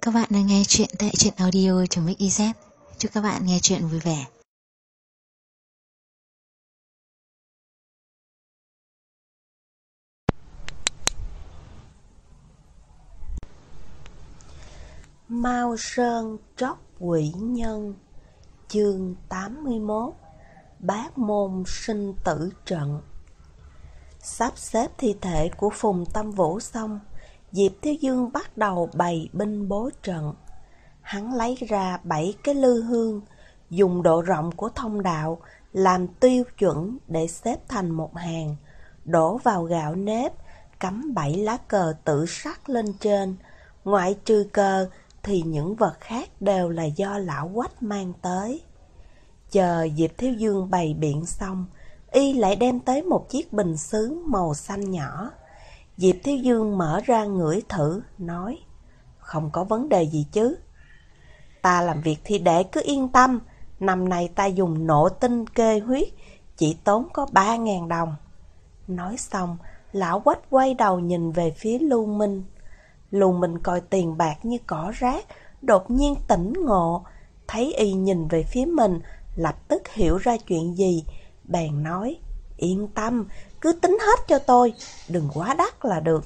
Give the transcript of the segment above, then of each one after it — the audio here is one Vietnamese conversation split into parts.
Các bạn đang nghe chuyện tại truyện audio.mix.iz. Chúc các bạn nghe chuyện vui vẻ. Mao Sơn Tróc Quỷ Nhân. Chương 81. Bát môn sinh tử trận. Sắp xếp thi thể của Phùng Tâm Vũ xong, Diệp Thiếu Dương bắt đầu bày binh bố trận. Hắn lấy ra 7 cái lư hương, dùng độ rộng của thông đạo làm tiêu chuẩn để xếp thành một hàng, đổ vào gạo nếp, cắm 7 lá cờ tử sắc lên trên. Ngoại trừ cờ thì những vật khác đều là do lão Quách mang tới. Chờ Diệp Thiếu Dương bày biện xong, y lại đem tới một chiếc bình sứ màu xanh nhỏ. Diệp Thiếu Dương mở ra ngửi thử, nói: "Không có vấn đề gì chứ? Ta làm việc thì để cứ yên tâm, năm nay ta dùng nộ tinh kê huyết, chỉ tốn có 3.000 đồng. Nói xong, lão Quách quay đầu nhìn về phía Lưu Minh. Lưu Minh coi tiền bạc như cỏ rác, đột nhiên tỉnh ngộ, thấy y nhìn về phía mình, lập tức hiểu ra chuyện gì, bèn nói: "Yên tâm, cứ tính hết cho tôi, đừng quá đắt là được."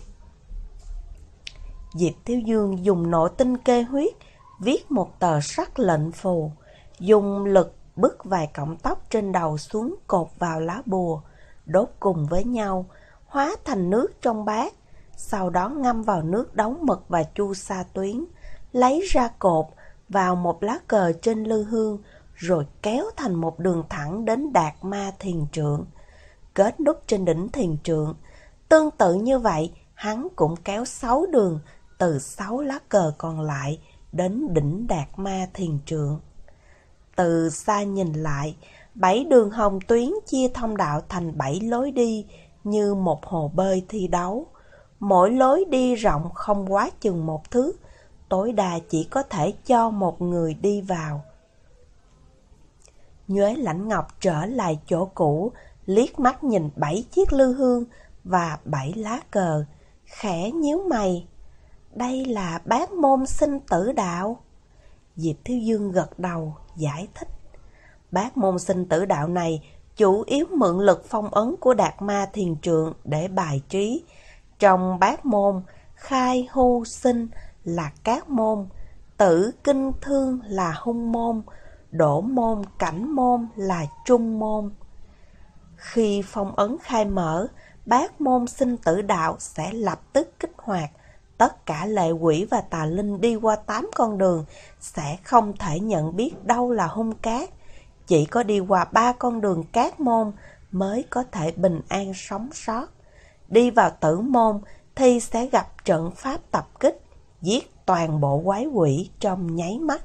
Diệp Thiếu Dương dùng nộ tinh kê huyết, viết một tờ sắc lệnh phù, dùng lực bứt vài cọng tóc trên đầu xuống cột vào lá bùa, đốt cùng với nhau, hóa thành nước trong bát, sau đó ngâm vào nước đóng mật và chu sa tuyến, lấy ra cột vào một lá cờ trên lư hương, rồi kéo thành một đường thẳng đến Đạt Ma Thiền Trượng, kết nút trên đỉnh Thiền Trượng. Tương tự như vậy, hắn cũng kéo 6 đường từ 6 lá cờ còn lại đến đỉnh Đạt Ma Thiền Trượng. Từ xa nhìn lại, 7 đường hồng tuyến chia thông đạo thành 7 lối đi như một hồ bơi thi đấu. Mỗi lối đi rộng không quá chừng 1 thước, tối đa chỉ có thể cho một người đi vào. Nhuế Lãnh Ngọc trở lại chỗ cũ, liếc mắt nhìn 7 chiếc lư hương và 7 lá cờ, khẽ nhíu mày. Đây là bát môn sinh tử đạo. Diệp Thiếu Dương gật đầu, giải thích. Bát môn sinh tử đạo này chủ yếu mượn lực phong ấn của Đạt Ma Thiền Trượng để bài trí. Trong bát môn, khai hưu sinh là cát môn, tử kinh thương là hung môn, đổ môn cảnh môn là trung môn. Khi phong ấn khai mở, bát môn sinh tử đạo sẽ lập tức kích hoạt. Tất cả lệ quỷ và tà linh đi qua 8 con đường sẽ không thể nhận biết đâu là hung cát. Chỉ có đi qua 3 con đường cát môn mới có thể bình an sống sót. Đi vào tử môn thì sẽ gặp trận pháp tập kích, giết toàn bộ quái quỷ trong nháy mắt.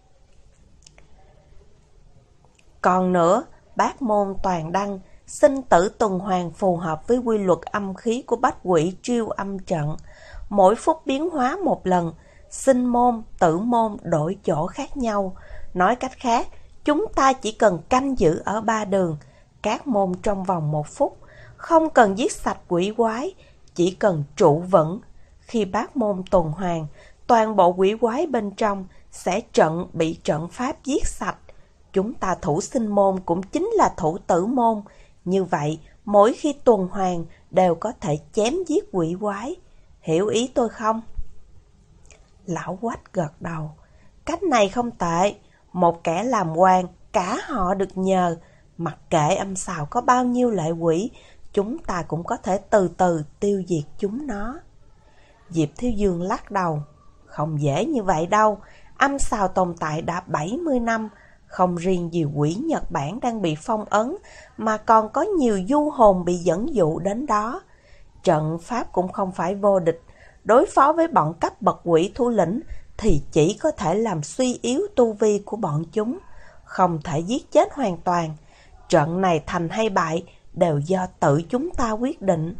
Còn nữa, bát môn toàn đăng, sinh tử tuần hoàn phù hợp với quy luật âm khí của bách quỷ triêu âm trận. Mỗi phút biến hóa một lần, sinh môn, tử môn đổi chỗ khác nhau. Nói cách khác, chúng ta chỉ cần canh giữ ở 3 đường, các môn trong vòng 1 phút, không cần giết sạch quỷ quái, chỉ cần trụ vững. Khi bát môn tuần hoàn, toàn bộ quỷ quái bên trong sẽ bị trận pháp giết sạch. Chúng ta thủ sinh môn cũng chính là thủ tử môn. Như vậy, mỗi khi tuần hoàn đều có thể chém giết quỷ quái. Hiểu ý tôi không? Lão Quách gật đầu. Cách này không tệ. Một kẻ làm quan, cả họ được nhờ. Mặc kệ âm xào có bao nhiêu lệ quỷ, chúng ta cũng có thể từ từ tiêu diệt chúng nó. Diệp Thiếu Dương lắc đầu. Không dễ như vậy đâu. Âm xào tồn tại đã 70 năm. Không riêng gì quỷ Nhật Bản đang bị phong ấn, mà còn có nhiều du hồn bị dẫn dụ đến đó. Trận pháp cũng không phải vô địch. Đối phó với bọn cấp bậc quỷ thủ lĩnh thì chỉ có thể làm suy yếu tu vi của bọn chúng, không thể giết chết hoàn toàn. Trận này thành hay bại đều do tự chúng ta quyết định.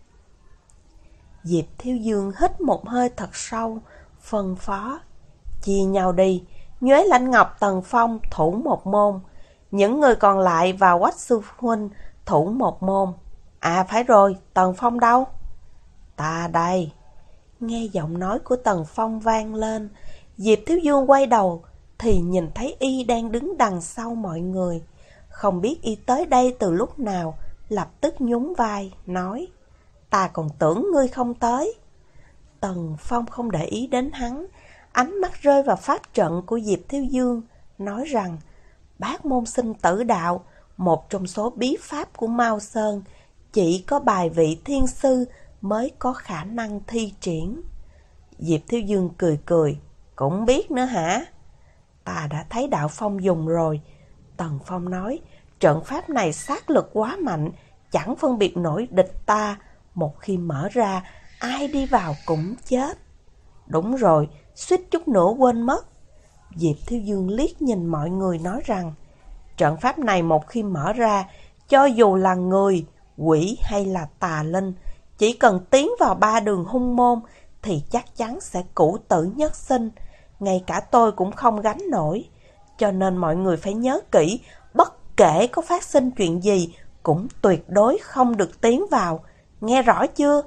Diệp Thiếu Dương hít một hơi thật sâu, phân phó. Chia nhau đi, Nhuế Lãnh Ngọc, Tần Phong thủ một môn, những người còn lại và Quách sư huynh thủ một môn. À phải rồi, Tần Phong đâu? Ta đây. Nghe giọng nói của Tần Phong vang lên, Diệp Thiếu Dương quay đầu thì nhìn thấy y đang đứng đằng sau mọi người. Không biết y tới đây từ lúc nào, lập tức nhún vai, nói: ta còn tưởng ngươi không tới. Tần Phong không để ý đến hắn, ánh mắt rơi vào pháp trận của Diệp Thiếu Dương, nói rằng Bát Môn Sinh Tử Đạo, một trong số bí pháp của Mao Sơn, chỉ có bài vị thiên sư mới có khả năng thi triển. Diệp Thiếu Dương cười cười: cũng biết nữa hả? Ta đã thấy Đạo Phong dùng rồi. Tần Phong nói: trận pháp này sát lực quá mạnh, chẳng phân biệt nổi địch ta. Một khi mở ra, ai đi vào cũng chết. Đúng rồi, suýt chút nữa quên mất. Diệp Thiếu Dương liếc nhìn mọi người nói rằng trận pháp này một khi mở ra, cho dù là người, quỷ hay là tà linh, chỉ cần tiến vào 3 đường hung môn thì chắc chắn sẽ cửu tử nhất sinh. Ngay cả tôi cũng không gánh nổi. Cho nên mọi người phải nhớ kỹ, bất kể có phát sinh chuyện gì cũng tuyệt đối không được tiến vào. Nghe rõ chưa?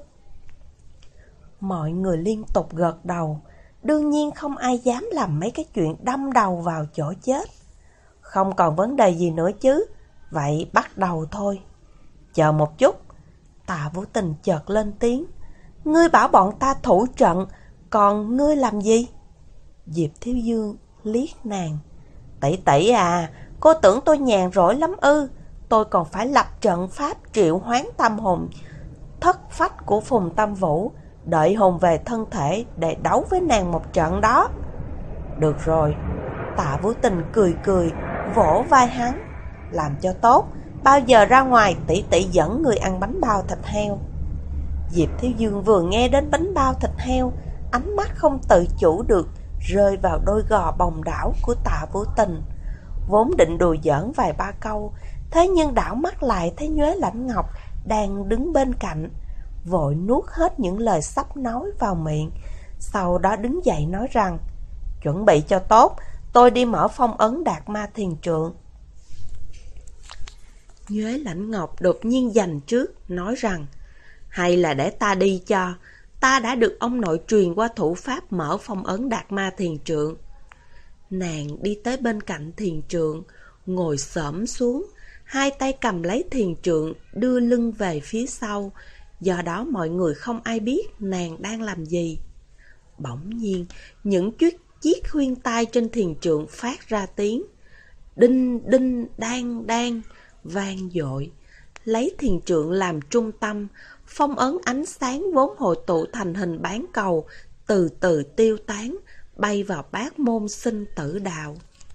Mọi người liên tục gật đầu. Đương nhiên không ai dám làm mấy cái chuyện đâm đầu vào chỗ chết. Không còn vấn đề gì nữa chứ? Vậy bắt đầu thôi. Chờ một chút. Tạ Vũ Tình chợt lên tiếng: ngươi bảo bọn ta thủ trận, còn ngươi làm gì? Diệp Thiếu Dương liếc nàng: tỷ tỷ à, cô tưởng tôi nhàn rỗi lắm ư? Tôi còn phải lập trận pháp triệu hoán tâm hồn thất phách của Phùng Tâm Vũ, đợi hồn về thân thể để đấu với nàng một trận đó. Được rồi. Tạ Vũ Tình cười cười, vỗ vai hắn: làm cho tốt, bao giờ ra ngoài tỷ tỷ dẫn người ăn bánh bao thịt heo. Diệp Thiếu Dương vừa nghe đến bánh bao thịt heo, ánh mắt không tự chủ được rơi vào đôi gò bồng đảo của Tạ Vũ Tình. Vốn định đùa giỡn vài ba câu, thế nhưng đảo mắt lại thấy Nhuế Lãnh Ngọc đang đứng bên cạnh, vội nuốt hết những lời sắp nói vào miệng, sau đó đứng dậy nói rằng: chuẩn bị cho tốt, tôi đi mở phong ấn Đạt Ma Thiền Trượng. Nhuế Lãnh Ngọc đột nhiên giành trước, nói rằng: hay là để ta đi cho, ta đã được ông nội truyền qua thủ pháp mở phong ấn Đạt Ma Thiền Trượng. Nàng đi tới bên cạnh thiền trượng, ngồi xổm xuống, hai tay cầm lấy thiền trượng, đưa lưng về phía sau, do đó mọi người không ai biết nàng đang làm gì. Bỗng nhiên, những chiếc khuyên tai trên thiền trượng phát ra tiếng đinh đinh đang đang vang dội. Lấy thiền trượng làm trung tâm, phong ấn ánh sáng vốn hội tụ thành hình bán cầu từ từ tiêu tán, bay vào Bát Môn Sinh Tử Đạo.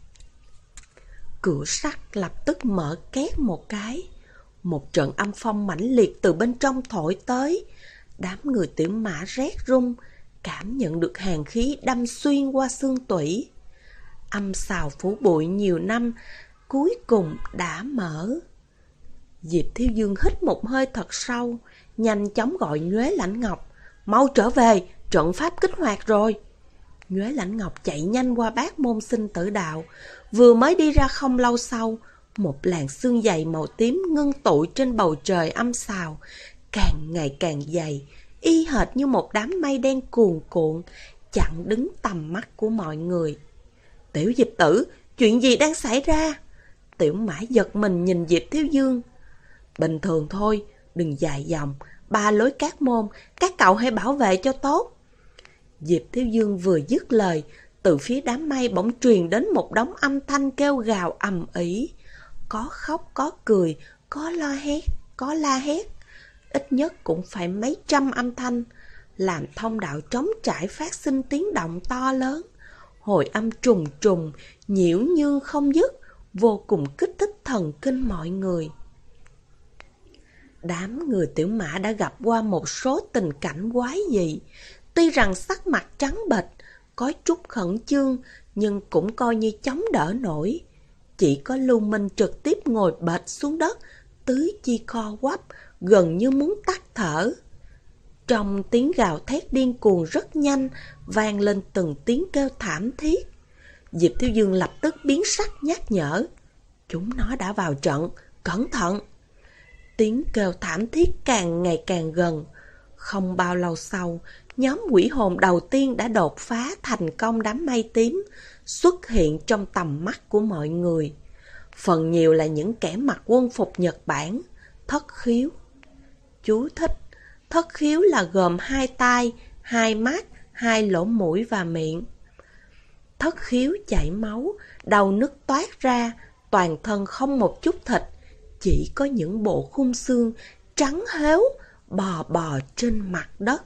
Cửa sắt lập tức mở két một cái. Một trận âm phong mãnh liệt từ bên trong thổi tới. Đám người Tiểu Mã rét run, cảm nhận được hàn khí đâm xuyên qua xương tủy. Âm xào phủ bụi nhiều năm cuối cùng đã mở. Diệp Thiếu Dương hít một hơi thật sâu, nhanh chóng gọi Nhuế Lãnh Ngọc: mau trở về, trận pháp kích hoạt rồi. Nhuế Lãnh Ngọc chạy nhanh qua Bát Môn Sinh Tử Đạo. Vừa mới đi ra không lâu sau, một làn sương dày màu tím ngưng tụ trên bầu trời âm xào, càng ngày càng dày, y hệt như một đám mây đen cuồn cuộn, chặn đứng tầm mắt của mọi người. Tiểu Diệp tử, chuyện gì đang xảy ra? Tiểu Mã giật mình nhìn Diệp Thiếu Dương. Bình thường thôi, đừng dài dòng, 3 lối cát môn, các cậu hãy bảo vệ cho tốt. Diệp Thiếu Dương vừa dứt lời, từ phía đám mây bỗng truyền đến một đống âm thanh kêu gào ầm ĩ. Có khóc, có cười, có la hét. Ít nhất cũng phải mấy trăm âm thanh, làm thông đạo trống trải phát sinh tiếng động to lớn. Hồi âm trùng trùng, nhiễu nhương không dứt, vô cùng kích thích thần kinh mọi người. Đám người Tiểu Mã đã gặp qua một số tình cảnh quái dị. Tuy rằng sắc mặt trắng bệch, có chút khẩn trương, nhưng cũng coi như chống đỡ nổi. Chỉ có Lưu Minh trực tiếp ngồi bệt xuống đất, tứ chi co quắp, gần như muốn tắt thở. Trong tiếng gào thét điên cuồng rất nhanh, vang lên từng tiếng kêu thảm thiết. Diệp Thiếu Dương lập tức biến sắc nhắc nhở: chúng nó đã vào trận, cẩn thận. Tiếng kêu thảm thiết càng ngày càng gần. Không bao lâu sau, nhóm quỷ hồn đầu tiên đã đột phá thành công đám mây tím, xuất hiện trong tầm mắt của mọi người. Phần nhiều là những kẻ mặc quân phục Nhật Bản, thất khiếu. Chú thích: thất khiếu là gồm 2 tai, 2 mắt, 2 lỗ mũi và miệng. Thất khiếu chảy máu, đầu nứt toát ra, toàn thân không một chút thịt, chỉ có những bộ khung xương trắng héo bò bò trên mặt đất.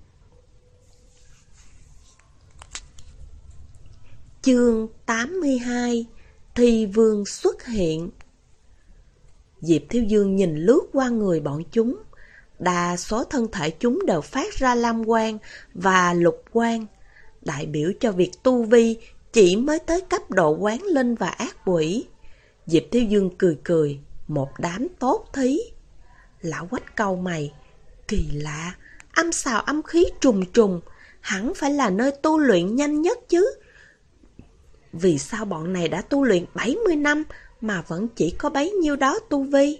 Chương 82: Thi Vương xuất hiện. Diệp Thiếu Dương nhìn lướt qua người bọn chúng. Đa số thân thể chúng đều phát ra lam quang và lục quang, đại biểu cho việc tu vi chỉ mới tới cấp độ quán linh và ác quỷ. Diệp Thiếu Dương cười cười, một đám tốt thí. Lão Quách cau mày, kỳ lạ, âm xào âm khí trùng trùng, hẳn phải là nơi tu luyện nhanh nhất chứ. Vì sao bọn này đã tu luyện 70 năm mà vẫn chỉ có bấy nhiêu đó tu vi?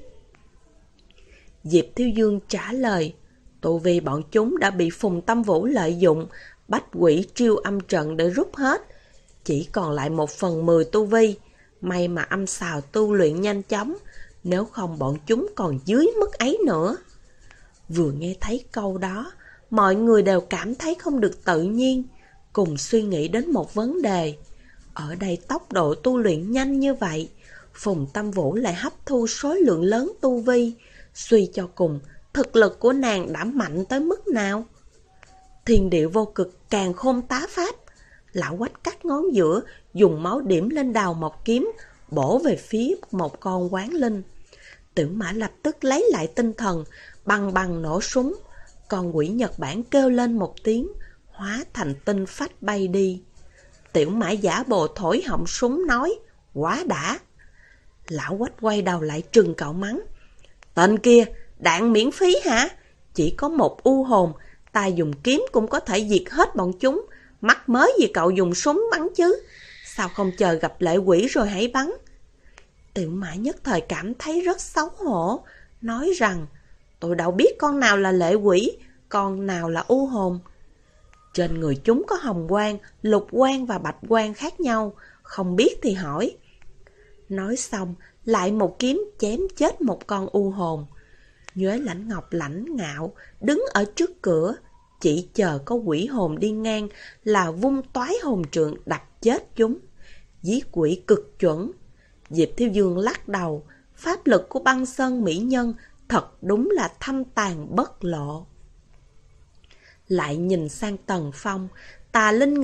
Diệp Thiếu Dương trả lời, tu vi bọn chúng đã bị Phùng Tâm Vũ lợi dụng, bách quỷ triêu âm trận để rút hết. Chỉ còn lại 1/10 tu vi, may mà âm xào tu luyện nhanh chóng, nếu không bọn chúng còn dưới mức ấy nữa. Vừa nghe thấy câu đó, mọi người đều cảm thấy không được tự nhiên, cùng suy nghĩ đến một vấn đề. Ở đây tốc độ tu luyện nhanh như vậy, Phùng Tâm Vũ lại hấp thu số lượng lớn tu vi, suy cho cùng, thực lực của nàng đã mạnh tới mức nào? Thiên Điệu Vô Cực càng khôn tá pháp. Lão Quách cắt ngón giữa, dùng máu điểm lên đầu một kiếm, bổ về phía một con quán linh. Tiểu Mã lập tức lấy lại tinh thần, bằng bằng nổ súng. Con quỷ Nhật Bản kêu lên một tiếng, hóa thành tinh phách bay đi. Tiểu Mã giả bộ thổi họng súng nói, quá đã. Lão Quách quay đầu lại trừng cậu mắng, tên kia, đạn miễn phí hả? Chỉ có một u hồn, ta dùng kiếm cũng có thể diệt hết bọn chúng, mắc mới gì cậu dùng súng bắn chứ? Sao không chờ gặp lệ quỷ rồi hãy bắn? Tiểu Mã nhất thời cảm thấy rất xấu hổ, nói rằng, tôi đâu biết con nào là lệ quỷ, con nào là u hồn. Trên người chúng có hồng quang, lục quang và bạch quang khác nhau, không biết thì hỏi. Nói xong, lại một kiếm chém chết một con u hồn. Nhuế Lãnh Ngọc lãnh ngạo, đứng ở trước cửa, chỉ chờ có quỷ hồn đi ngang là vung toái hồn trượng đập chết chúng. Giết quỷ cực chuẩn. Diệp Thiếu Dương lắc đầu, pháp lực của Băng Sơn mỹ nhân thật đúng là thâm tàn bất lộ. Lại nhìn sang Tần Phong, tà linh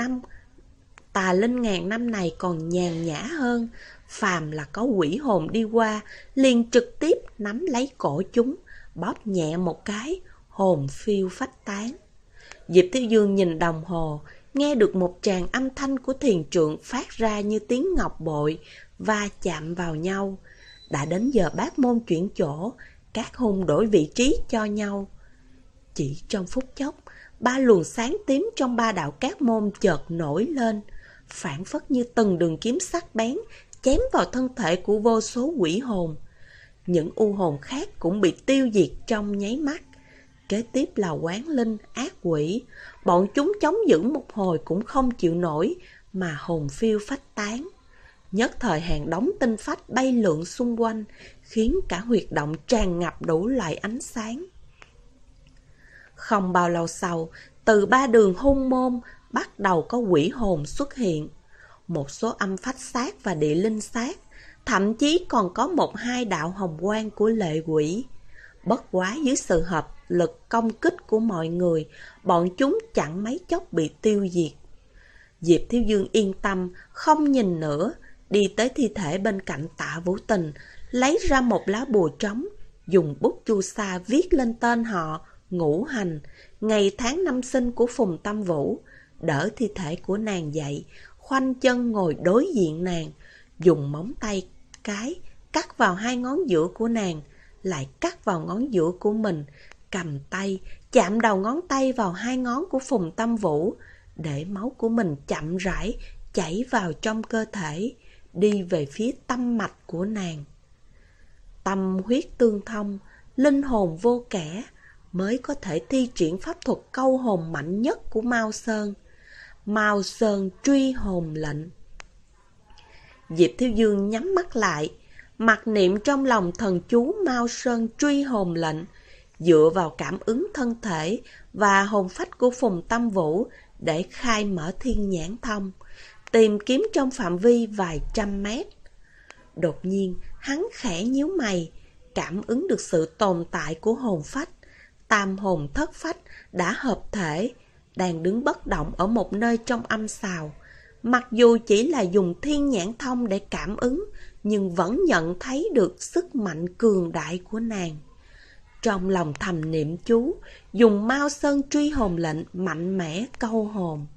ngàn năm này còn nhàn nhã hơn. Phàm là có quỷ hồn đi qua, liền trực tiếp nắm lấy cổ chúng, bóp nhẹ một cái, hồn phiêu phách tán. Diệp Thiếu Dương nhìn đồng hồ, nghe được một tràng âm thanh của thiền trượng phát ra như tiếng ngọc bội, va chạm vào nhau. Đã đến giờ bát môn chuyển chỗ, các hung đổi vị trí cho nhau. Chỉ trong phút chốc, 3 luồng sáng tím trong 3 đạo cát môn chợt nổi lên, phảng phất như từng đường kiếm sắc bén, chém vào thân thể của vô số quỷ hồn. Những u hồn khác cũng bị tiêu diệt trong nháy mắt. Kế tiếp là quán linh, ác quỷ. Bọn chúng chống giữ một hồi cũng không chịu nổi, mà hồn phiêu phách tán. Nhất thời hàng đống tinh phách bay lượn xung quanh, khiến cả huyệt động tràn ngập đủ loại ánh sáng. Không bao lâu sau, từ 3 đường hung môn bắt đầu có quỷ hồn xuất hiện. Một số âm phách sát và địa linh sát, thậm chí còn có 1-2 đạo hồng quang của lệ quỷ. Bất quá dưới sự hợp lực công kích của mọi người, bọn chúng chẳng mấy chốc bị tiêu diệt. Diệp Thiếu Dương yên tâm, không nhìn nữa, đi tới thi thể bên cạnh Tạ Vũ Tình, lấy ra một lá bùa trống, dùng bút chu sa viết lên tên họ, ngũ hành, ngày tháng năm sinh của Phùng Tâm Vũ, đỡ thi thể của nàng dậy, khoanh chân ngồi đối diện nàng, dùng móng tay cái cắt vào 2 ngón giữa của nàng, lại cắt vào ngón giữa của mình, cầm tay, chạm đầu ngón tay vào 2 ngón của Phùng Tâm Vũ, để máu của mình chậm rãi chảy vào trong cơ thể, đi về phía tâm mạch của nàng. Tâm huyết tương thông, linh hồn vô kẻ, mới có thể thi triển pháp thuật câu hồn mạnh nhất của Mao Sơn. Mao Sơn truy hồn lệnh. Diệp Thiếu Dương nhắm mắt lại, mặc niệm trong lòng thần chú Mao Sơn truy hồn lệnh, dựa vào cảm ứng thân thể và hồn phách của Phùng Tâm Vũ để khai mở thiên nhãn thông, tìm kiếm trong phạm vi vài trăm mét. Đột nhiên, hắn khẽ nhíu mày, cảm ứng được sự tồn tại của hồn phách. Tam hồn thất phách đã hợp thể, đang đứng bất động ở một nơi trong âm sào. Mặc dù chỉ là dùng thiên nhãn thông để cảm ứng, nhưng vẫn nhận thấy được sức mạnh cường đại của nàng. Trong lòng thầm niệm chú, dùng Mao Sơn truy hồn lệnh mạnh mẽ câu hồn.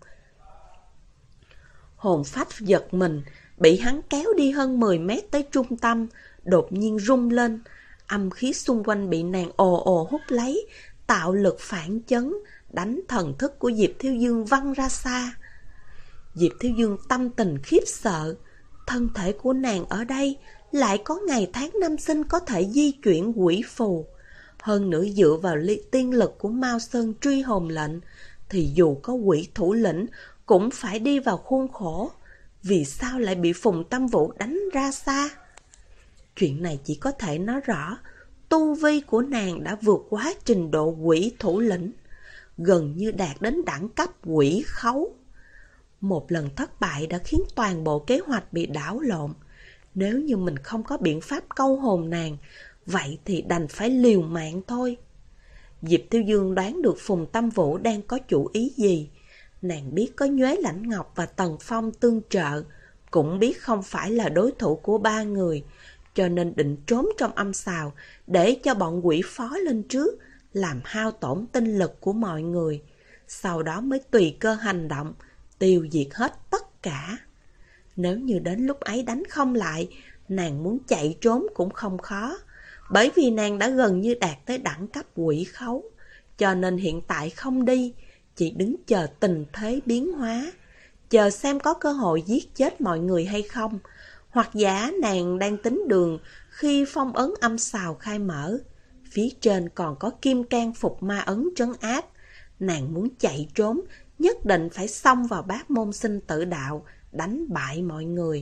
Hồn phách giật mình, bị hắn kéo đi hơn 10 mét tới trung tâm, đột nhiên rung lên. Âm khí xung quanh bị nàng ồ ồ hút lấy, tạo lực phản chấn, đánh thần thức của Diệp Thiếu Dương văng ra xa. Diệp Thiếu Dương tâm tình khiếp sợ, thân thể của nàng ở đây lại có ngày tháng năm sinh có thể di chuyển quỷ phù. Hơn nữa dựa vào tiên lực của Mao Sơn truy hồn lệnh, thì dù có quỷ thủ lĩnh cũng phải đi vào khuôn khổ. Vì sao lại bị Phùng Tâm Vũ đánh ra xa? Chuyện này chỉ có thể nói rõ, tu vi của nàng đã vượt quá trình độ quỷ thủ lĩnh, gần như đạt đến đẳng cấp quỷ khấu. Một lần thất bại đã khiến toàn bộ kế hoạch bị đảo lộn. Nếu như mình không có biện pháp câu hồn nàng, vậy thì đành phải liều mạng thôi. Diệp Thiếu Dương đoán được Phùng Tâm Vũ đang có chủ ý gì. Nàng biết có Nhuế Lãnh Ngọc và Tần Phong tương trợ, cũng biết không phải là đối thủ của ba người, cho nên định trốn trong âm sào để cho bọn quỷ phó lên trước, làm hao tổn tinh lực của mọi người. Sau đó mới tùy cơ hành động, tiêu diệt hết tất cả. Nếu như đến lúc ấy đánh không lại, nàng muốn chạy trốn cũng không khó, bởi vì nàng đã gần như đạt tới đẳng cấp quỷ khấu, cho nên hiện tại không đi, chỉ đứng chờ tình thế biến hóa, chờ xem có cơ hội giết chết mọi người hay không, hoặc giả nàng đang tính đường khi phong ấn âm sào khai mở. Phía trên còn có kim can phục ma ấn trấn áp, nàng muốn chạy trốn, nhất định phải xông vào bát môn sinh tử đạo, đánh bại mọi người.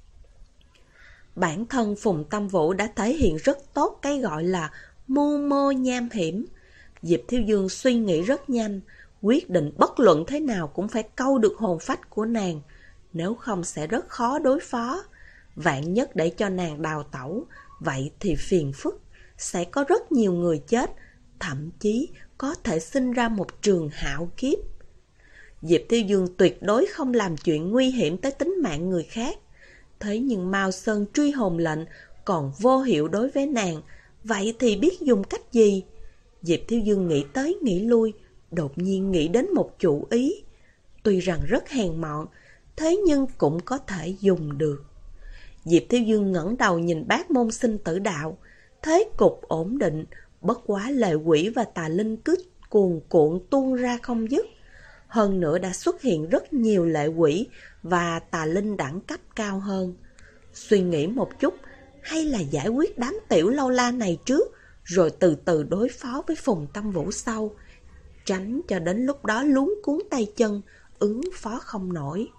Bản thân Phùng Tâm Vũ đã thể hiện rất tốt cái gọi là mưu mô nham hiểm. Diệp Thiếu Dương suy nghĩ rất nhanh, quyết định bất luận thế nào cũng phải câu được hồn phách của nàng, nếu không sẽ rất khó đối phó. Vạn nhất để cho nàng đào tẩu, vậy thì phiền phức, sẽ có rất nhiều người chết, thậm chí có thể sinh ra một trường hạo kiếp. Diệp Thiếu Dương tuyệt đối không làm chuyện nguy hiểm tới tính mạng người khác. Thế nhưng Mao Sơn truy hồn lệnh còn vô hiệu đối với nàng, vậy thì biết dùng cách gì? Diệp Thiếu Dương nghĩ tới nghĩ lui, đột nhiên nghĩ đến một chủ ý. Tuy rằng rất hèn mọn, thế nhưng cũng có thể dùng được. Diệp Thiếu Dương ngẩng đầu nhìn bát môn sinh tử đạo, thế cục ổn định, bất quá lệ quỷ và tà linh cứ cuồn cuộn tuôn ra không dứt. Hơn nữa đã xuất hiện rất nhiều lệ quỷ và tà linh đẳng cấp cao hơn. Suy nghĩ một chút, hay là giải quyết đám tiểu lâu la này trước, rồi từ từ đối phó với Phùng Tâm Vũ sau, tránh cho đến lúc đó luống cuốn tay chân, ứng phó không nổi.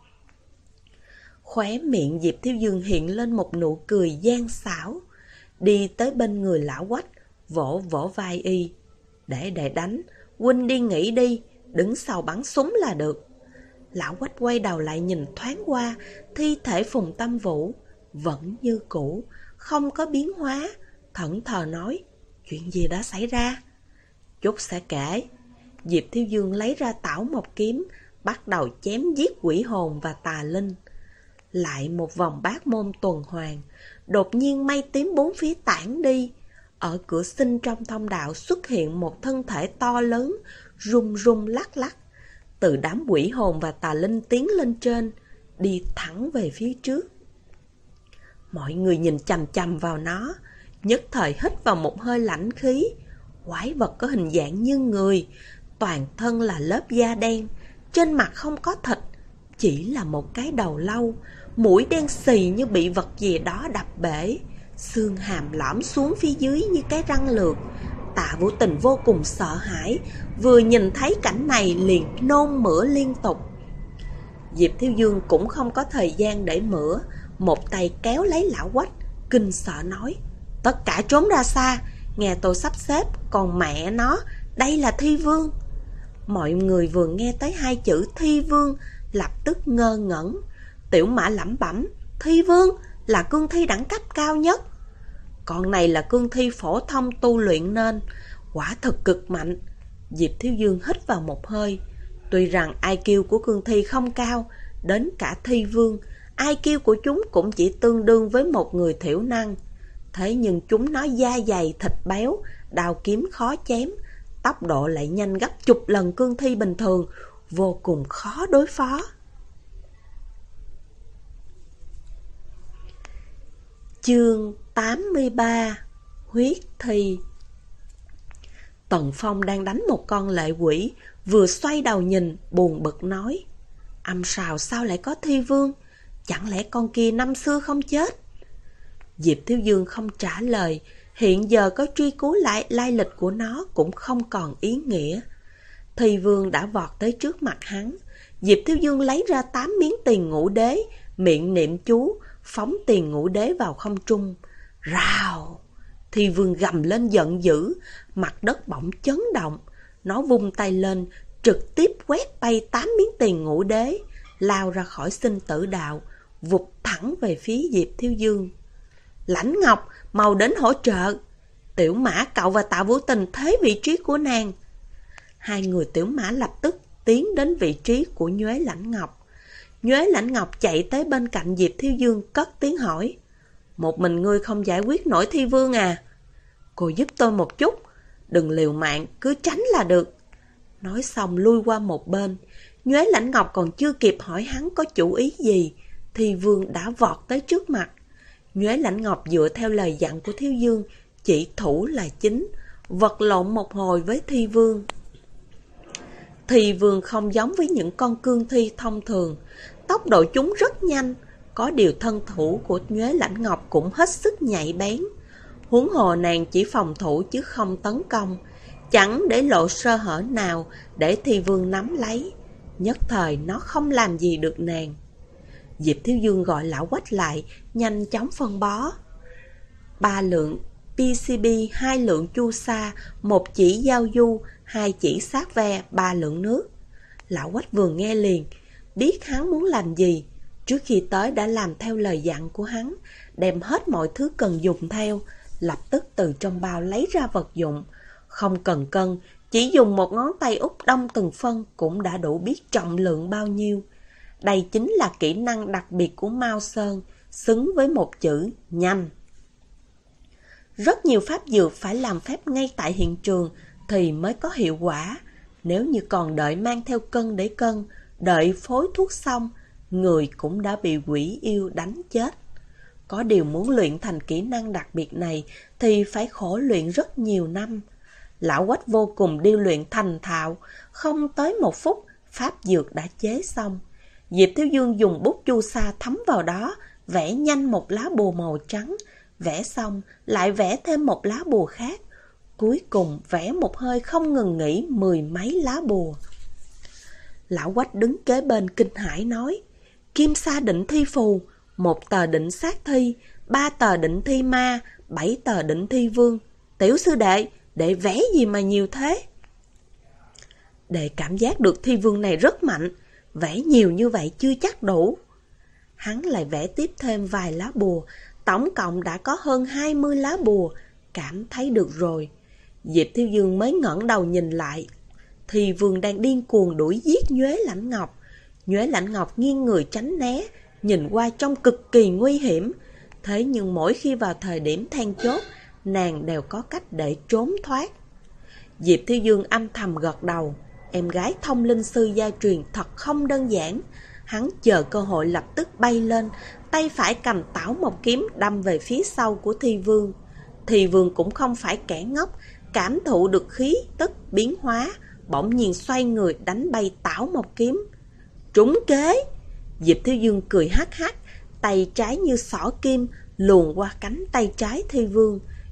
Khóe miệng Diệp Thiếu Dương hiện lên một nụ cười gian xảo, đi tới bên người lão Quách, vỗ vỗ vai y. Để đánh, huynh đi nghỉ đi, đứng sau bắn súng là được. Lão Quách quay đầu lại nhìn thoáng qua, thi thể Phùng Tâm Vũ vẫn như cũ, không có biến hóa, thẫn thờ nói, chuyện gì đã xảy ra? Chút sẽ kể. Diệp Thiếu Dương lấy ra tảo một kiếm, bắt đầu chém giết quỷ hồn và tà linh. Lại một vòng bát môn tuần hoàn, đột nhiên mây tím bốn phía tản đi. Ở cửa sinh trong thông đạo xuất hiện một thân thể to lớn, rung rung lắc lắc. Từ đám quỷ hồn và tà linh tiến lên trên, đi thẳng về phía trước. Mọi người nhìn chằm chằm vào nó, nhất thời hít vào một hơi lãnh khí. Quái vật có hình dạng như người, toàn thân là lớp da đen, trên mặt không có thịt, chỉ là một cái đầu lâu, mũi đen xì như bị vật gì đó đập bể, xương hàm lõm xuống phía dưới như cái răng lược, Tạ Vũ Tình vô cùng sợ hãi, vừa nhìn thấy cảnh này liền nôn mửa liên tục. Diệp Thiếu Dương cũng không có thời gian để mửa, một tay kéo lấy Lão Quách, kinh sợ nói: tất cả trốn ra xa, nghe tôi sắp xếp, còn mẹ nó, đây là Thi Vương. Mọi người vừa nghe tới hai chữ Thi Vương lập tức ngơ ngẩn. Tiểu Mã lẩm bẩm: Thi Vương là cương thi đẳng cấp cao nhất. Con này là cương thi phổ thông tu luyện nên, quả thực cực mạnh. Diệp Thiếu Dương hít vào một hơi. Tuy rằng IQ của cương thi không cao, đến cả Thi Vương, IQ của chúng cũng chỉ tương đương với một người thiểu năng. Thế nhưng chúng nó da dày thịt béo, đao kiếm khó chém, tốc độ lại nhanh gấp chục lần cương thi bình thường, vô cùng khó đối phó. Chương 83: Huyết thi. Tần Phong đang đánh một con lệ quỷ, vừa xoay đầu nhìn, buồn bực nói: âm sào sao lại có Thi Vương? Chẳng lẽ con kia năm xưa không chết? Diệp Thiếu Dương không trả lời, hiện giờ có truy cứu lại lai lịch của nó cũng không còn ý nghĩa. Thi Vương đã vọt tới trước mặt hắn. Diệp Thiếu Dương lấy ra 8 miếng tiền ngũ đế, miệng niệm chú, phóng tiền ngũ đế vào không trung. Rào! Thi Vương gầm lên giận dữ, mặt đất bỗng chấn động. Nó vung tay lên, trực tiếp quét bay 8 miếng tiền ngũ đế, lao ra khỏi sinh tử đạo, vụt thẳng về phía Diệp Thiếu Dương. Lãnh Ngọc, mau đến hỗ trợ. Tiểu Mã, cậu và Tạ Vũ Tình thế vị trí của nàng. Hai người Tiểu Mã lập tức tiến đến vị trí của Nhuế Lãnh Ngọc. Nhuế Lãnh Ngọc chạy tới bên cạnh Diệp Thiếu Dương, cất tiếng hỏi: một mình ngươi không giải quyết nổi Thi Vương à? Cô giúp tôi một chút, đừng liều mạng, cứ tránh là được. Nói xong lui qua một bên. Nhuế Lãnh Ngọc còn chưa kịp hỏi hắn có chủ ý gì, Thi Vương đã vọt tới trước mặt. Nhuế Lãnh Ngọc dựa theo lời dặn của Thiếu Dương, chỉ thủ là chính, vật lộn một hồi với Thi Vương. Thi Vương không giống với những con cương thi thông thường, tốc độ chúng rất nhanh, có điều thân thủ của Nhuế Lãnh Ngọc cũng hết sức nhạy bén. Huống hồ nàng chỉ phòng thủ chứ không tấn công, chẳng để lộ sơ hở nào để Thi Vương nắm lấy. Nhất thời nó không làm gì được nàng. Diệp Thiếu Dương gọi Lão Quách lại, nhanh chóng phân bó. 3 lượng PCB, 2 lượng chu sa, 1 chỉ giao du, 2 chỉ sát ve, 3 lượng nước. Lão Quách vừa nghe liền, biết hắn muốn làm gì. Trước khi tới đã làm theo lời dặn của hắn, đem hết mọi thứ cần dùng theo, lập tức từ trong bao lấy ra vật dụng. Không cần cân, chỉ dùng một ngón tay út đông từng phân cũng đã đủ biết trọng lượng bao nhiêu. Đây chính là kỹ năng đặc biệt của Mao Sơn, xứng với một chữ nhanh. Rất nhiều pháp dược phải làm phép ngay tại hiện trường thì mới có hiệu quả. Nếu như còn đợi mang theo cân để cân, đợi phối thuốc xong, người cũng đã bị quỷ yêu đánh chết. Có điều muốn luyện thành kỹ năng đặc biệt này thì phải khổ luyện rất nhiều năm. Lão Quách vô cùng điêu luyện thành thạo, không tới 1 phút, pháp dược đã chế xong. Diệp Thiếu Dương dùng bút chu sa thấm vào đó, vẽ nhanh một lá bùa màu trắng, vẽ xong lại vẽ thêm một lá bùa khác. Cuối cùng vẽ một hơi không ngừng nghỉ 10 mấy lá bùa. Lão Quách đứng kế bên kinh hãi nói: Kim sa định thi phù, 1 tờ định sát thi, 3 tờ định thi ma, 7 tờ định thi vương. Tiểu sư đệ vẽ gì mà nhiều thế? Đệ cảm giác được Thi Vương này rất mạnh, vẽ nhiều như vậy chưa chắc đủ. Hắn lại vẽ tiếp thêm vài lá bùa, tổng cộng đã có hơn 20 lá bùa, cảm thấy được rồi. Diệp Thiếu Dương mới ngẩng đầu nhìn lại. Thi Vương đang điên cuồng đuổi giết Nhuế Lãnh Ngọc. Nhuế Lãnh Ngọc nghiêng người tránh né, nhìn qua trông cực kỳ nguy hiểm. Thế nhưng mỗi khi vào thời điểm then chốt, nàng đều có cách để trốn thoát. Diệp Thiếu Dương âm thầm gật đầu. Em gái thông linh sư gia truyền thật không đơn giản. Hắn chờ cơ hội lập tức bay lên, tay phải cầm tảo một kiếm đâm về phía sau của Thi Vương. Thi Vương cũng không phải kẻ ngốc, cảm thụ được khí tức biến hóa, bỗng nhiên xoay người đánh bay tảo một kiếm. Trúng kế! Diệp Thiếu Dương cười hắc hắc, tay trái như xỏ kim luồn qua cánh tay trái Thi Vương.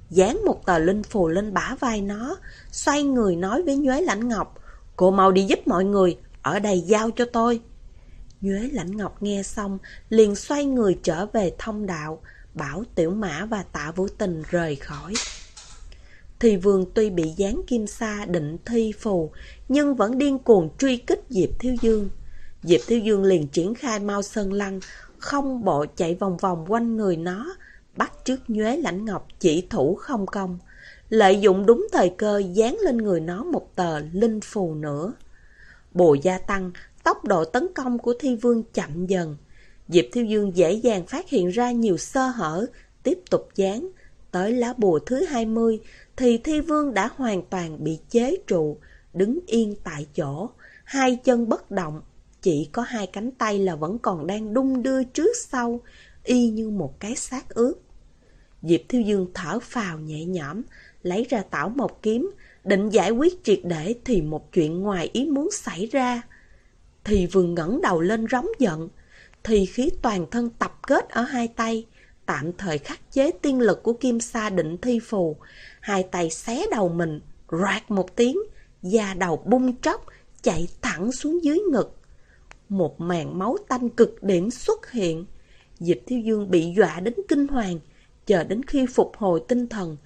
dán một tờ linh phù lên bả vai nó, xoay người nói với Nhuế Lãnh Ngọc, cô mau đi giúp mọi người, ở đây giao cho tôi. Nhuế Lãnh Ngọc nghe xong, liền xoay người trở về thông đạo, bảo Tiểu Mã và Tạ Vũ Tình rời khỏi. Thì Vương tuy bị dán kim sa định thi phù, nhưng vẫn điên cuồng truy kích Diệp Thiếu Dương. Diệp Thiếu Dương liền triển khai Mao Sơn Lăng, không bộ chạy vòng vòng quanh người nó, bắt chước Nhuế Lãnh Ngọc chỉ thủ không công, lợi dụng đúng thời cơ dán lên người nó một tờ linh phù nữa. Bùa gia tăng, tốc độ tấn công của Thi Vương chậm dần. Diệp Thiếu Dương dễ dàng phát hiện ra nhiều sơ hở, tiếp tục dán. Tới lá bùa thứ 20 thì Thi Vương đã hoàn toàn bị chế trụ, đứng yên tại chỗ, hai chân bất động, chỉ có hai cánh tay là vẫn còn đang đung đưa trước sau, y như một cái xác ướp. Diệp Thiếu Dương thở phào nhẹ nhõm, lấy ra Tảo Mộc kiếm, định giải quyết triệt để thì một chuyện ngoài ý muốn xảy ra. Thì Vương ngẩng đầu lên rống giận, thì khí toàn thân tập kết ở hai tay, tạm thời khắc chế tiên lực của kim sa định thi phù. Hai tay xé đầu mình, roạt một tiếng, da đầu bung tróc, chạy thẳng xuống dưới ngực. Một màn máu tanh cực điểm xuất hiện. Diệp Thiếu Dương bị dọa đến kinh hoàng, chờ đến khi phục hồi tinh thần,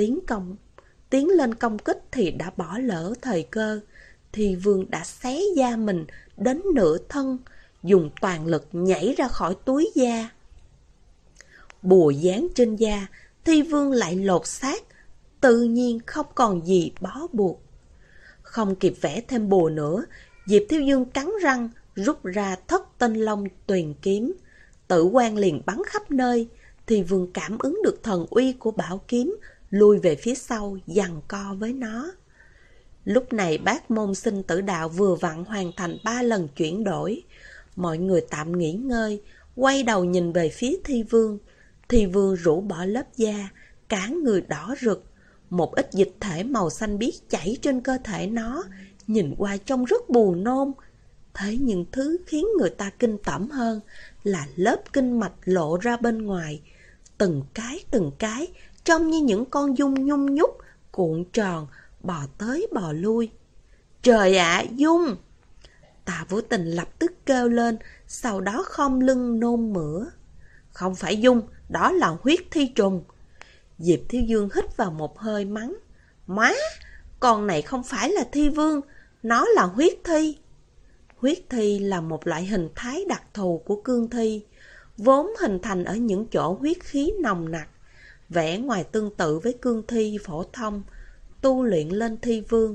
tiến lên công kích thì đã bỏ lỡ thời cơ. Thì Vương đã xé da mình đến nửa thân, dùng toàn lực nhảy ra khỏi túi da. Bùa dán trên da, Thi Vương lại lột xác, tự nhiên không còn gì bó buộc. Không kịp vẽ thêm bùa nữa, Diệp Thiếu Dương cắn răng, rút ra Thất Tinh Long Tuyền kiếm. Tử quang liền bắn khắp nơi, Thì Vương cảm ứng được thần uy của bảo kiếm, lui về phía sau, giằng co với nó. Lúc này Bát Môn Sinh Tử Đạo vừa vặn hoàn thành 3 lần chuyển đổi. Mọi người tạm nghỉ ngơi, quay đầu nhìn về phía Thi Vương. Thi Vương rũ bỏ lớp da, cả người đỏ rực. Một ít dịch thể màu xanh biếc chảy trên cơ thể nó, nhìn qua trông rất buồn nôn. Thế nhưng thứ khiến người ta kinh tởm hơn là lớp kinh mạch lộ ra bên ngoài. Từng cái, trông như những con dung nhung nhúc, cuộn tròn, bò tới bò lui. Trời ạ, Dung! Tạ Vũ Tình lập tức kêu lên, sau đó khom lưng nôn mửa. Không phải Dung, đó là huyết thi trùng. Diệp Thiếu Dương hít vào một hơi mắng. Má, con này không phải là Thi Vương, nó là huyết thi. Huyết thi là một loại hình thái đặc thù của cương thi, vốn hình thành ở những chỗ huyết khí nồng nặc. Vẻ ngoài tương tự với cương thi phổ thông, tu luyện lên Thi Vương.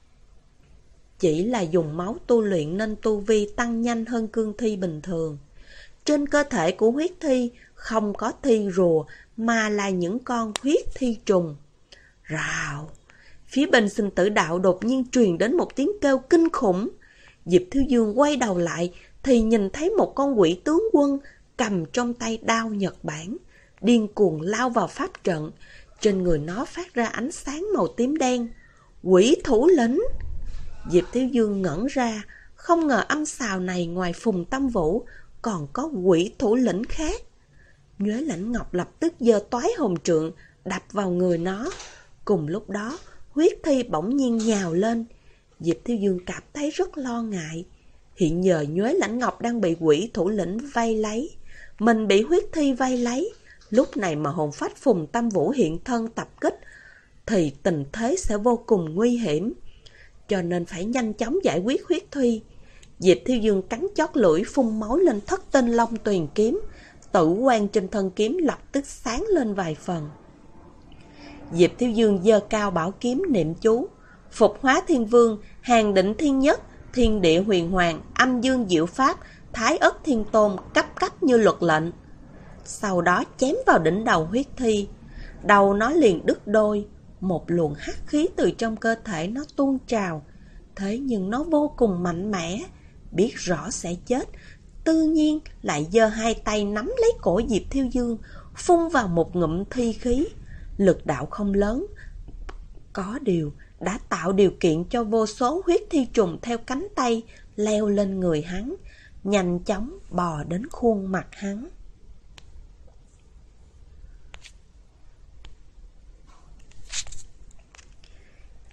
Chỉ là dùng máu tu luyện nên tu vi tăng nhanh hơn cương thi bình thường. Trên cơ thể của huyết thi không có thi rùa mà là những con huyết thi trùng. Rào! Phía bên Sinh Tử Đạo đột nhiên truyền đến một tiếng kêu kinh khủng. Diệp Thiếu Dương quay đầu lại thì nhìn thấy một con quỷ tướng quân cầm trong tay đao Nhật Bản, điên cuồng lao vào pháp trận. Trên người nó phát ra ánh sáng màu tím đen. Quỷ thủ lĩnh! Diệp Thiếu Dương ngẩn ra, không ngờ âm xào này ngoài Phùng Tâm Vũ còn có quỷ thủ lĩnh khác. Nhuế Lãnh Ngọc lập tức giơ toái hồn trượng đập vào người nó. Cùng lúc đó, huyết thi bỗng nhiên nhào lên. Diệp Thiếu Dương cảm thấy rất lo ngại. Hiện giờ Nhuế Lãnh Ngọc đang bị quỷ thủ lĩnh vây lấy, mình bị huyết thi vây lấy. Lúc này mà hồn phách Phùng Tâm Vũ hiện thân tập kích thì tình thế sẽ vô cùng nguy hiểm, cho nên phải nhanh chóng giải quyết huyết thi. Diệp Thiếu Dương cắn chót lưỡi phun máu lên Thất Tinh Long Tuyền kiếm. Tử quang trên thân kiếm lập tức sáng lên vài phần. Diệp Thiếu Dương giơ cao bảo kiếm niệm chú: Phục Hóa Thiên Vương, Hàng Định Thiên Nhất, Thiên Địa Huyền Hoàng, Âm Dương Diệu Pháp, Thái Ất Thiên Tôn, cấp như luật lệnh. Sau đó chém vào đỉnh đầu huyết thi. Đầu nó liền đứt đôi. Một luồng hắc khí từ trong cơ thể nó tuôn trào. Thế nhưng nó vô cùng mạnh mẽ, biết rõ sẽ chết, tự nhiên lại giơ hai tay nắm lấy cổ Diệp Thiếu Dương, phun vào một ngụm thi khí. Lực đạo không lớn, có điều đã tạo điều kiện cho vô số huyết thi trùng theo cánh tay leo lên người hắn, nhanh chóng bò đến khuôn mặt hắn.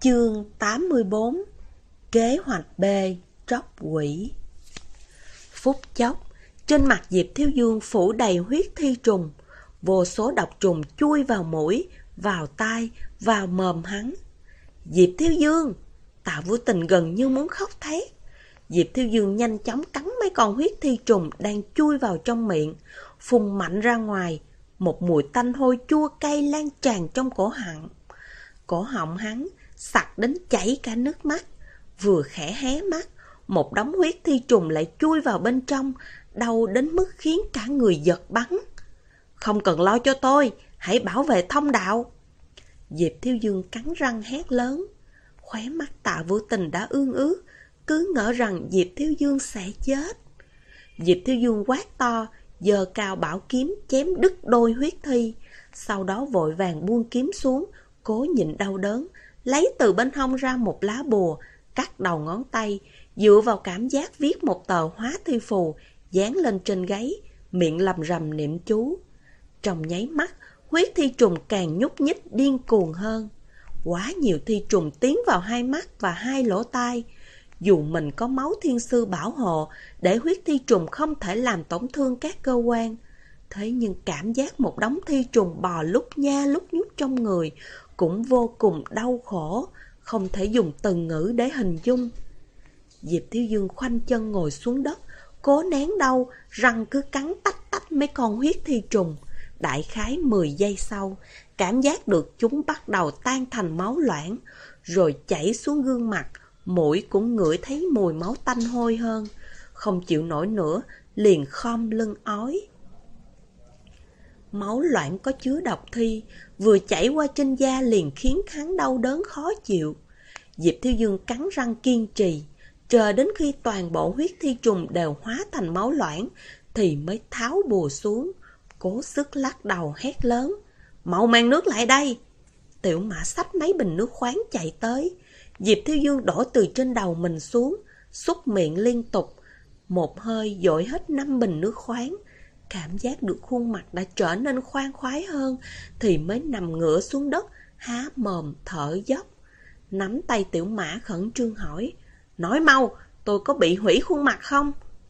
Chương 84. Kế hoạch B tróc quỷ. Phút chốc, trên mặt Diệp Thiếu Dương phủ đầy huyết thi trùng. Vô số độc trùng chui vào mũi, vào tai, vào mồm hắn. Diệp Thiếu Dương! Tạ Vũ Tình gần như muốn khóc thét. Diệp Thiếu Dương nhanh chóng cắn mấy con huyết thi trùng đang chui vào trong miệng, phun mạnh ra ngoài. Một mùi tanh hôi chua cay lan tràn trong cổ họng. Cổ họng hắn sặc đến chảy cả nước mắt. Vừa khẽ hé mắt, một đống huyết thi trùng lại chui vào bên trong, đau đến mức khiến cả người giật bắn. Không cần lo cho tôi, hãy bảo vệ thông đạo. Diệp Thiếu Dương cắn răng hét lớn. Khóe mắt Tạ Vũ Tình đã ương ướt, cứ ngỡ rằng Diệp Thiếu Dương sẽ chết. Diệp Thiếu Dương quát to, giơ cao bảo kiếm chém đứt đôi huyết thi. Sau đó vội vàng buông kiếm xuống, cố nhịn đau đớn, lấy từ bên hông ra một lá bùa, cắt đầu ngón tay, dựa vào cảm giác viết một tờ hóa thi phù, dán lên trên gáy, miệng lầm rầm niệm chú. Trong nháy mắt, huyết thi trùng càng nhúc nhích điên cuồng hơn. Quá nhiều thi trùng tiến vào hai mắt và hai lỗ tai. Dù mình có máu thiên sư bảo hộ để huyết thi trùng không thể làm tổn thương các cơ quan, thế nhưng cảm giác một đống thi trùng bò lúc nha lúc nhúc trong người cũng vô cùng đau khổ, không thể dùng từ ngữ để hình dung. Diệp Thiếu Dương khoanh chân ngồi xuống đất, cố nén đau, răng cứ cắn tách tách mấy con huyết thi trùng. Đại khái 10 giây sau, cảm giác được chúng bắt đầu tan thành máu loãng, rồi chảy xuống gương mặt, mũi cũng ngửi thấy mùi máu tanh hôi hơn. Không chịu nổi nữa, liền khom lưng ói. Máu loãng có chứa độc thi, vừa chảy qua trên da liền khiến hắn đau đớn khó chịu. Diệp Thiếu Dương cắn răng kiên trì, chờ đến khi toàn bộ huyết thi trùng đều hóa thành máu loãng, thì mới tháo bùa xuống, cố sức lắc đầu hét lớn. Mau mang nước lại đây! Tiểu Mã xách mấy bình nước khoáng chạy tới. Diệp Thiếu Dương đổ từ trên đầu mình xuống, súc miệng liên tục. Một hơi dội hết 5 bình nước khoáng. Cảm giác được khuôn mặt đã trở nên khoan khoái hơn, thì mới nằm ngửa xuống đất, há mồm thở dốc. Nắm tay Tiểu Mã khẩn trương hỏi. Nói mau, tôi có bị hủy khuôn mặt không?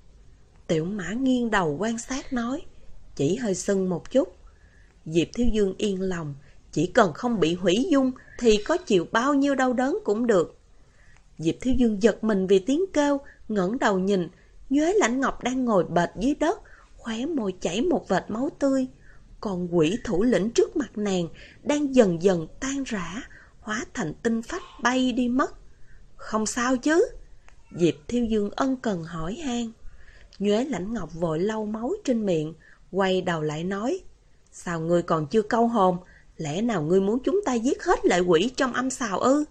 Tiểu Mã nghiêng đầu quan sát nói. Chỉ hơi sưng một chút. Diệp Thiếu Dương yên lòng, chỉ cần không bị hủy dung thì có chịu bao nhiêu đau đớn cũng được. Diệp Thiếu Dương giật mình vì tiếng kêu, ngẩng đầu nhìn, Nhuế Lãnh Ngọc đang ngồi bệt dưới đất, khóe môi chảy một vệt máu tươi. Còn quỷ thủ lĩnh trước mặt nàng đang dần dần tan rã, hóa thành tinh phách bay đi mất. Không sao chứ? Diệp Thiếu Dương ân cần hỏi han. Nhuế Lãnh Ngọc vội lau máu trên miệng, quay đầu lại nói. Sao ngươi còn chưa câu hồn? Lẽ nào ngươi muốn chúng ta giết hết lệ quỷ trong âm sào ư?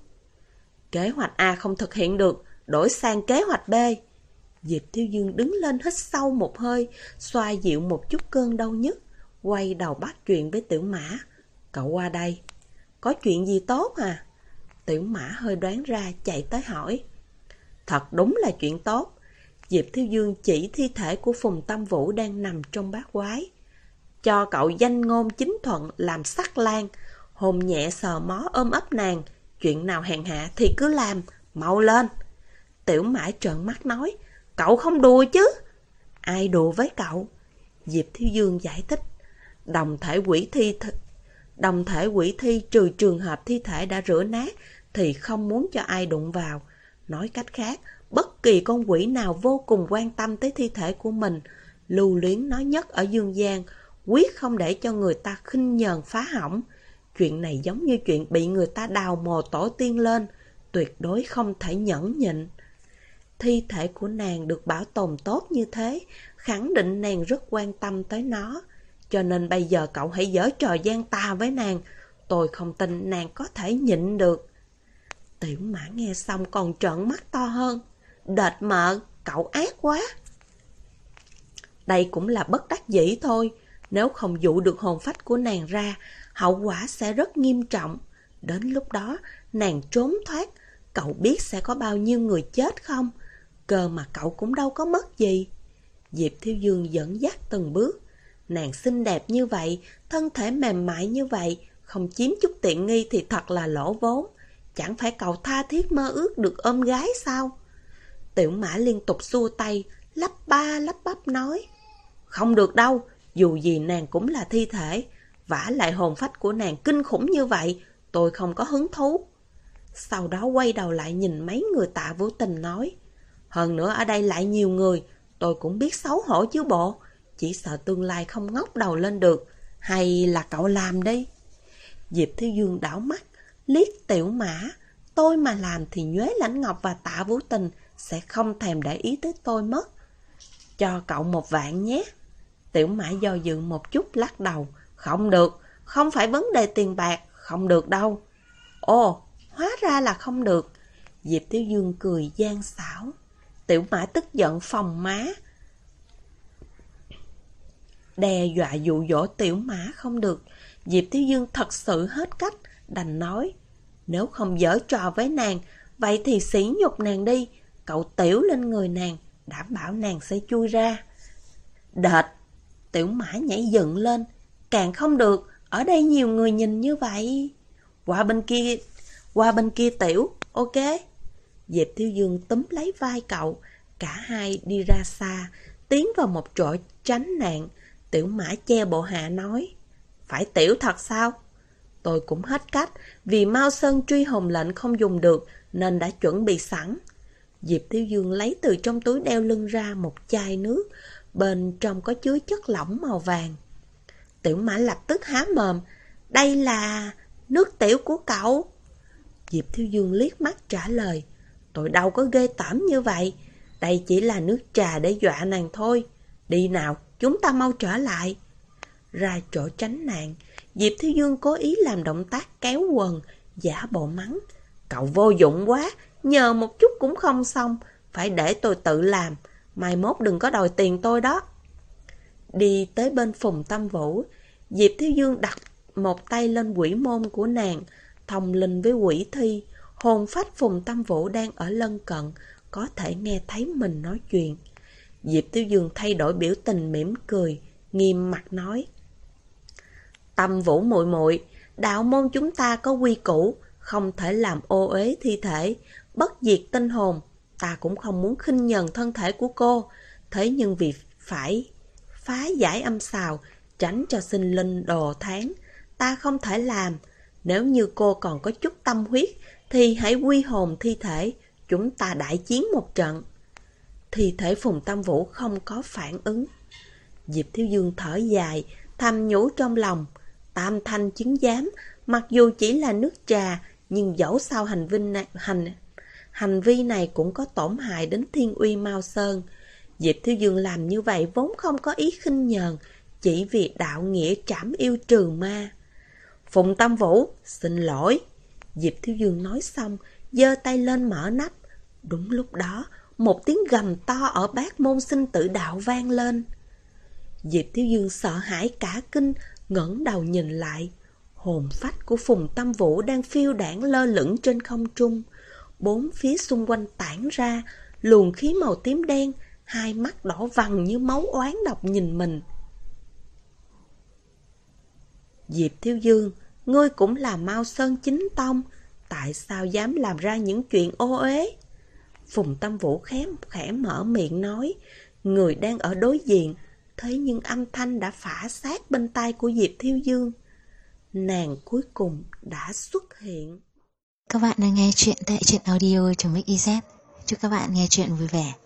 Kế hoạch A không thực hiện được, đổi sang kế hoạch B. Diệp Thiếu Dương đứng lên hít sâu một hơi, xoa dịu một chút cơn đau nhức, quay đầu bắt chuyện với Tiểu Mã. Cậu qua đây. Có chuyện gì tốt à? Tiểu Mã hơi đoán ra chạy tới hỏi. Thật đúng là chuyện tốt. Diệp Thiếu Dương chỉ thi thể của Phùng Tâm Vũ đang nằm trong bát quái. Cho cậu danh ngôn chính thuận làm sắc lang, hôn nhẹ sờ mó ôm ấp nàng, chuyện nào hèn hạ thì cứ làm, mau lên. Tiểu Mã trợn mắt nói, cậu không đùa chứ? Ai đùa với cậu? Diệp Thiếu Dương giải thích, đồng thể quỷ thi trừ trường hợp thi thể đã rửa nát thì không muốn cho ai đụng vào. Nói cách khác, bất kỳ con quỷ nào vô cùng quan tâm tới thi thể của mình, lưu luyến nó nhất ở dương gian, quyết không để cho người ta khinh nhờn phá hỏng. Chuyện này giống như chuyện bị người ta đào mồ tổ tiên lên, tuyệt đối không thể nhẫn nhịn. Thi thể của nàng được bảo tồn tốt như thế, khẳng định nàng rất quan tâm tới nó. Cho nên bây giờ cậu hãy giở trò gian tà với nàng, tôi không tin nàng có thể nhịn được. Tiểu Mã nghe xong còn trợn mắt to hơn. Đệt mợ, cậu ác quá. Đây cũng là bất đắc dĩ thôi. Nếu không dụ được hồn phách của nàng ra, hậu quả sẽ rất nghiêm trọng. Đến lúc đó, nàng trốn thoát, cậu biết sẽ có bao nhiêu người chết không? Cơ mà cậu cũng đâu có mất gì. Diệp Thiếu Dương dẫn dắt từng bước. Nàng xinh đẹp như vậy, thân thể mềm mại như vậy, không chiếm chút tiện nghi thì thật là lỗ vốn. Chẳng phải cậu tha thiết mơ ước được ôm gái sao? Tiểu Mã liên tục xua tay, lắp ba lắp bắp nói. Không được đâu, dù gì nàng cũng là thi thể. Vả lại hồn phách của nàng kinh khủng như vậy, tôi không có hứng thú. Sau đó quay đầu lại nhìn mấy người Tạ Vũ Tình nói. Hơn nữa ở đây lại nhiều người, tôi cũng biết xấu hổ chứ bộ. Chỉ sợ tương lai không ngóc đầu lên được. Hay là cậu làm đi? Diệp Thiếu Dương đảo mắt, liếc Tiểu Mã. Tôi mà làm thì Nhuế Lãnh Ngọc và Tạ Vũ Tình sẽ không thèm để ý tới tôi mất. Cho cậu 1 vạn nhé. Tiểu Mã do dự một chút lắc đầu. Không được, không phải vấn đề tiền bạc, không được đâu. Ồ, hóa ra là không được. Diệp Thiếu Dương cười gian xảo. Tiểu Mã tức giận phồng má, đe dọa dụ dỗ Tiểu Mã không được. Diệp Thiếu Dương thật sự hết cách, đành nói. Nếu không giở trò với nàng, vậy thì sỉ nhục nàng đi. Cậu tiểu lên người nàng, đảm bảo nàng sẽ chui ra. Đệt! Tiểu Mã nhảy dựng lên. Càng không được, ở đây nhiều người nhìn như vậy. Qua bên kia Tiểu, ok. Diệp Thiếu Dương túm lấy vai cậu. Cả hai đi ra xa, tiến vào một chỗ tránh nạn. Tiểu Mã che bộ hạ nói. Phải Tiểu thật sao? Tôi cũng hết cách, vì Mao Sơn truy hồn lệnh không dùng được nên đã chuẩn bị sẵn. Diệp Thiếu Dương lấy từ trong túi đeo lưng ra một chai nước, bên trong có chứa chất lỏng màu vàng. Tiểu Mã lập tức há mồm. Đây là nước tiểu của cậu. Diệp Thiếu Dương liếc mắt trả lời. Tôi đâu có ghê tởm như vậy. Đây chỉ là nước trà để dọa nàng thôi. Đi nào, chúng ta mau trở lại. Ra chỗ tránh nạn, Diệp Thiếu Dương cố ý làm động tác kéo quần, giả bộ mắng. Cậu vô dụng quá, nhờ một chút cũng không xong, phải để tôi tự làm, mai mốt đừng có đòi tiền tôi đó. Đi tới bên Phùng Tâm Vũ, Diệp Thiếu Dương đặt một tay lên quỷ môn của nàng, thông linh với quỷ thi. Hồn phách Phùng Tâm Vũ đang ở lân cận, có thể nghe thấy mình nói chuyện. Diệp Thiếu Dương thay đổi biểu tình mỉm cười, nghiêm mặt nói. Tâm Vũ muội muội, đạo môn chúng ta có quy củ, không thể làm ô uế thi thể, bất diệt tinh hồn. Ta cũng không muốn khinh nhờn thân thể của cô, thế nhưng vì phải phá giải âm xào, tránh cho sinh linh đồ tháng, ta không thể làm. Nếu như cô còn có chút tâm huyết, thì hãy quy hồn thi thể, chúng ta đại chiến một trận. Thi thể Phùng Tâm Vũ không có phản ứng. Diệp Thiếu Dương thở dài, thầm nhủ trong lòng. Tam thanh chứng giám, mặc dù chỉ là nước trà, nhưng dẫu sao hành vi này cũng có tổn hại đến thiên uy Mao Sơn. Diệp Thiếu Dương làm như vậy vốn không có ý khinh nhờn, chỉ vì đạo nghĩa trảm yêu trừ ma. Phùng Tâm Vũ, xin lỗi. Diệp Thiếu Dương nói xong, giơ tay lên mở nắp. Đúng lúc đó, một tiếng gầm to ở Bát Môn Sinh Tử Đạo vang lên. Diệp Thiếu Dương sợ hãi cả kinh, ngẩng đầu nhìn lại. Hồn phách của Phùng Tâm Vũ đang phiêu đãng lơ lửng trên không trung. Bốn phía xung quanh tản ra luồng khí màu tím đen, hai mắt đỏ vằn như máu oán độc nhìn mình. Diệp Thiếu Dương, ngươi cũng là Mao Sơn chính tông, tại sao dám làm ra những chuyện ô uế? Phùng Tâm Vũ khẽ mở miệng nói, người đang ở đối diện, thế nhưng âm thanh đã phả sát bên tai của Diệp Thiếu Dương. Nàng cuối cùng đã xuất hiện. Các bạn đang nghe chuyện tại truyện audio.mix.iz. Chúc các bạn nghe chuyện vui vẻ.